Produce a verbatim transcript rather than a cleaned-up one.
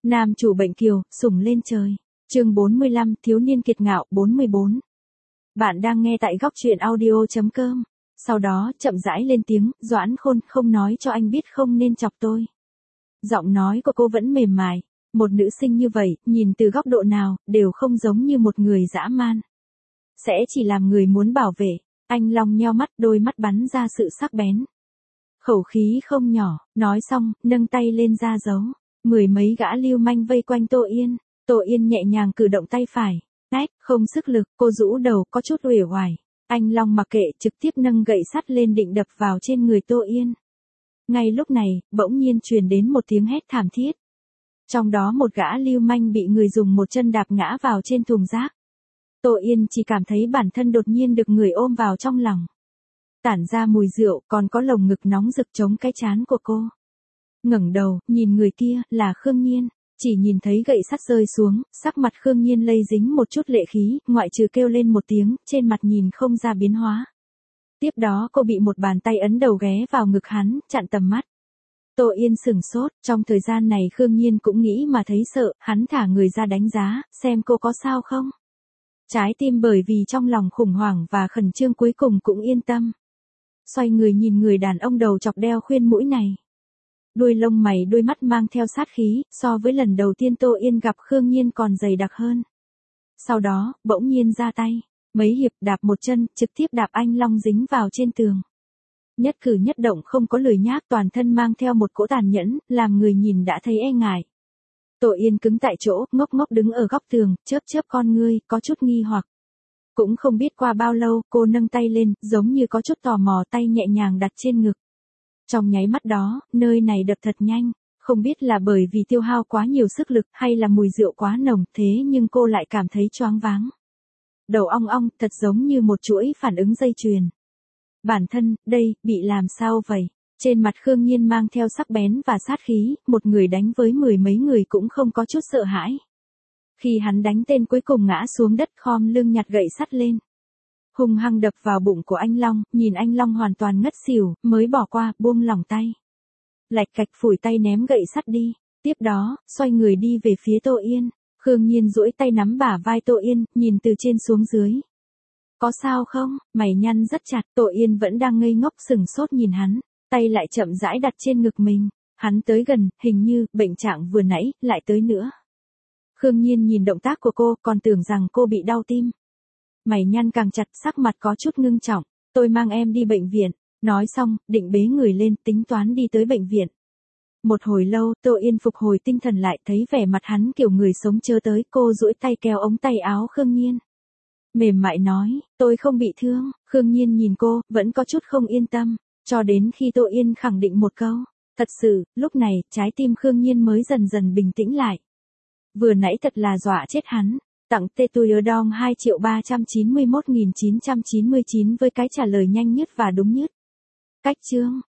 Nam chủ bệnh kiều, sủng lên trời. Chương bốn mươi lăm, thiếu niên kiệt ngạo. bốn mươi bốn. Bạn đang nghe tại góc truyện audio chấm com. Sau đó, chậm rãi lên tiếng, Doãn Khôn, không nói cho anh biết không nên chọc tôi. Giọng nói của cô vẫn mềm mại. Một nữ sinh như vậy, nhìn từ góc độ nào, đều không giống như một người dã man. Sẽ chỉ làm người muốn bảo vệ. Anh Long nheo mắt, đôi mắt bắn ra sự sắc bén. Khẩu khí không nhỏ, nói xong, nâng tay lên ra dấu. Mười mấy gã lưu manh vây quanh Tô Yên. Tô Yên nhẹ nhàng cử động tay phải. Nét, không sức lực, cô rũ đầu, có chút uể oải. Anh Long mặc kệ, trực tiếp nâng gậy sắt lên định đập vào trên người Tô Yên. Ngay lúc này, bỗng nhiên truyền đến một tiếng hét thảm thiết. Trong đó một gã lưu manh bị người dùng một chân đạp ngã vào trên thùng rác. Tô Yên chỉ cảm thấy bản thân đột nhiên được người ôm vào trong lòng. Tản ra mùi rượu, còn có lồng ngực nóng rực chống cái trán của cô. Ngẩng đầu, nhìn người kia, là Khương Nhiên. Chỉ nhìn thấy gậy sắt rơi xuống, sắc mặt Khương Nhiên lây dính một chút lệ khí, ngoại trừ kêu lên một tiếng, trên mặt nhìn không ra biến hóa. Tiếp đó cô bị một bàn tay ấn đầu ghé vào ngực hắn, chặn tầm mắt. Tô Yên sửng sốt, trong thời gian này Khương Nhiên cũng nghĩ mà thấy sợ, hắn thả người ra đánh giá, xem cô có sao không. Trái tim bởi vì trong lòng khủng hoảng và khẩn trương cuối cùng cũng yên tâm. Xoay người nhìn người đàn ông đầu chọc đeo khuyên mũi này. Đuôi lông mày đôi mắt mang theo sát khí, so với lần đầu tiên Tô Yên gặp Khương Nhiên còn dày đặc hơn. Sau đó, bỗng nhiên ra tay, mấy hiệp đạp một chân, trực tiếp đạp anh Long dính vào trên tường. Nhất cử nhất động không có lười nhác, toàn thân mang theo một cỗ tàn nhẫn, làm người nhìn đã thấy e ngại. Tô Yên cứng tại chỗ, ngốc ngốc đứng ở góc tường, chớp chớp con ngươi, có chút nghi hoặc. Cũng không biết qua bao lâu, cô nâng tay lên, giống như có chút tò mò, tay nhẹ nhàng đặt trên ngực. Trong nháy mắt đó, nơi này đập thật nhanh, không biết là bởi vì tiêu hao quá nhiều sức lực hay là mùi rượu quá nồng, thế nhưng cô lại cảm thấy choáng váng. Đầu ong ong, thật giống như một chuỗi phản ứng dây chuyền. Bản thân, đây, bị làm sao vậy? Trên mặt Khương Nhiên mang theo sắc bén và sát khí, một người đánh với mười mấy người cũng không có chút sợ hãi. Khi hắn đánh tên cuối cùng ngã xuống đất, khom lưng nhặt gậy sắt lên. Hung hăng đập vào bụng của anh Long, nhìn anh Long hoàn toàn ngất xỉu, mới bỏ qua, buông lỏng tay. Lạch cạch phủi tay ném gậy sắt đi, tiếp đó, xoay người đi về phía Tô Yên. Khương Nhiên duỗi tay nắm bả vai Tô Yên, nhìn từ trên xuống dưới. Có sao không? Mày nhăn rất chặt, Tô Yên vẫn đang ngây ngốc sừng sốt nhìn hắn, tay lại chậm rãi đặt trên ngực mình. Hắn tới gần, hình như, bệnh trạng vừa nãy, lại tới nữa. Khương Nhiên nhìn động tác của cô, còn tưởng rằng cô bị đau tim. Mày nhăn càng chặt, sắc mặt có chút ngưng trọng. Tôi mang em đi bệnh viện. Nói xong, định bế người lên, tính toán đi tới bệnh viện. Một hồi lâu, Tô Yên phục hồi tinh thần lại, thấy vẻ mặt hắn kiểu người sống chớ tới, cô duỗi tay kéo ống tay áo Khương Nhiên. Mềm mại nói, tôi không bị thương. Khương Nhiên nhìn cô, vẫn có chút không yên tâm. Cho đến khi Tô Yên khẳng định một câu. Thật sự, lúc này, trái tim Khương Nhiên mới dần dần bình tĩnh lại. Vừa nãy thật là dọa chết hắn. Tặng tê tôi ở đong hai triệu ba trăm chín mươi mốt nghìn chín trăm chín mươi chín với cái trả lời nhanh nhất và đúng nhất. Cách chương.